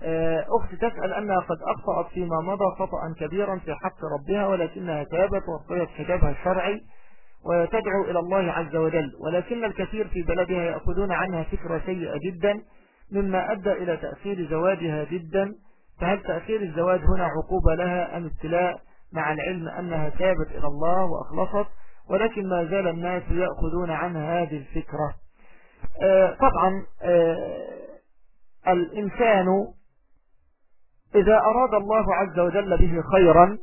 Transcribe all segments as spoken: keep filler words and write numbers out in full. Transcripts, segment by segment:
أخت تسأل أنها قد أخطأت فيما مضى خطأ كبيرا في حق ربها، ولكنها تابت وصلت حجابها الشرعي وتدعو إلى الله عز وجل، ولكن الكثير في بلدها يأخذون عنها فكرة سيئة جدا مما أدى إلى تأخير زواجها جدا. فهل تأخير الزواج هنا عقوبة لها أم ابتلاء، مع العلم أنها تابت إلى الله وأخلصت، ولكن ما زال الناس يأخذون عنها هذه الفكرة؟ آه طبعا آه الإنسان إذا أراد الله عز وجل به خيرا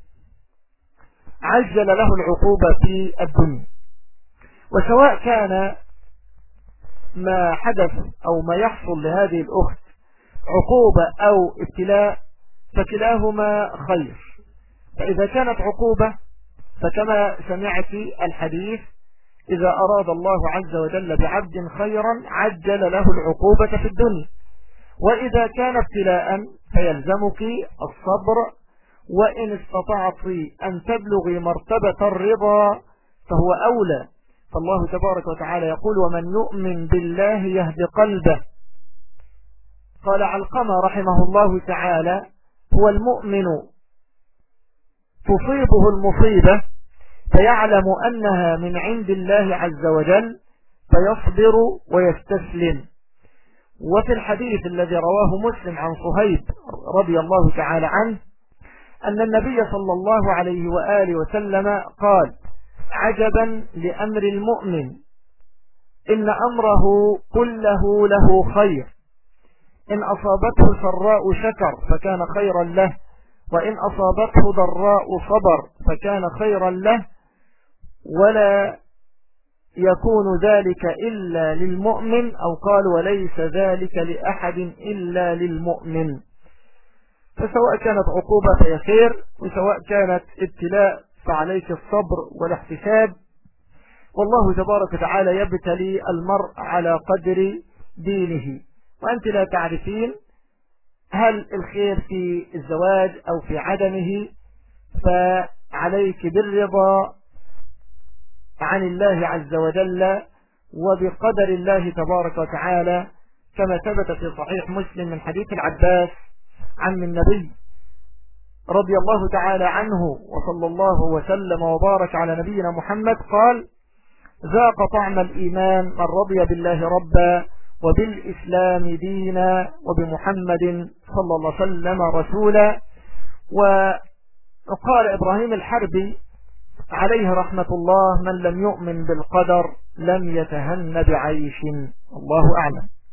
عجل له العقوبة في الدنيا، وسواء كان ما حدث أو ما يحصل لهذه الأخت عقوبة أو ابتلاء فكلاهما خير. فإذا كانت عقوبة فكما سمعت الحديث إذا أراد الله عز وجل بعبد خيرا عجل له العقوبة في الدنيا، وإذا كان ابتلاء فيلزمك الصبر، وإن استطعت أن تبلغي مرتبة الرضا فهو أولى. فالله تبارك وتعالى يقول ومن يؤمن بالله يهد قلبه. قال علقمة رحمه الله تعالى هو المؤمن تصيبه المصيبة فيعلم أنها من عند الله عز وجل فيصبر ويستسلم. وفي الحديث الذي رواه مسلم عن صهيب رضي الله تعالى عنه أن النبي صلى الله عليه وآله وسلم قال عجبا لأمر المؤمن إن أمره كله له خير، إن أصابته سراء شكر فكان خيرا له، وإن أصابته ضراء صبر فكان خيرا له، ولا يكون ذلك إلا للمؤمن، أو قال وليس ذلك لأحد إلا للمؤمن. فسواء كانت عقوبة فهي خير، وسواء كانت ابتلاء فعليك الصبر والاحتساب، والله تبارك وتعالى يبتلي المرء على قدر دينه، وأنت لا تعرفين هل الخير في الزواج أو في عدمه، فعليك بالرضا عن الله عز وجل وبقدر الله تبارك وتعالى، كما ثبت في صحيح مسلم من حديث العباس عن النبي رضي الله تعالى عنه وصلى الله وسلم وبارك على نبينا محمد قال ذاق طعم الإيمان من رضي بالله ربا وبالإسلام دينا وبمحمد صلى الله عليه وسلم رسولا. وقال إبراهيم الحربي عليه رحمة الله من لم يؤمن بالقدر لم يتهن بعيش. الله أعلم.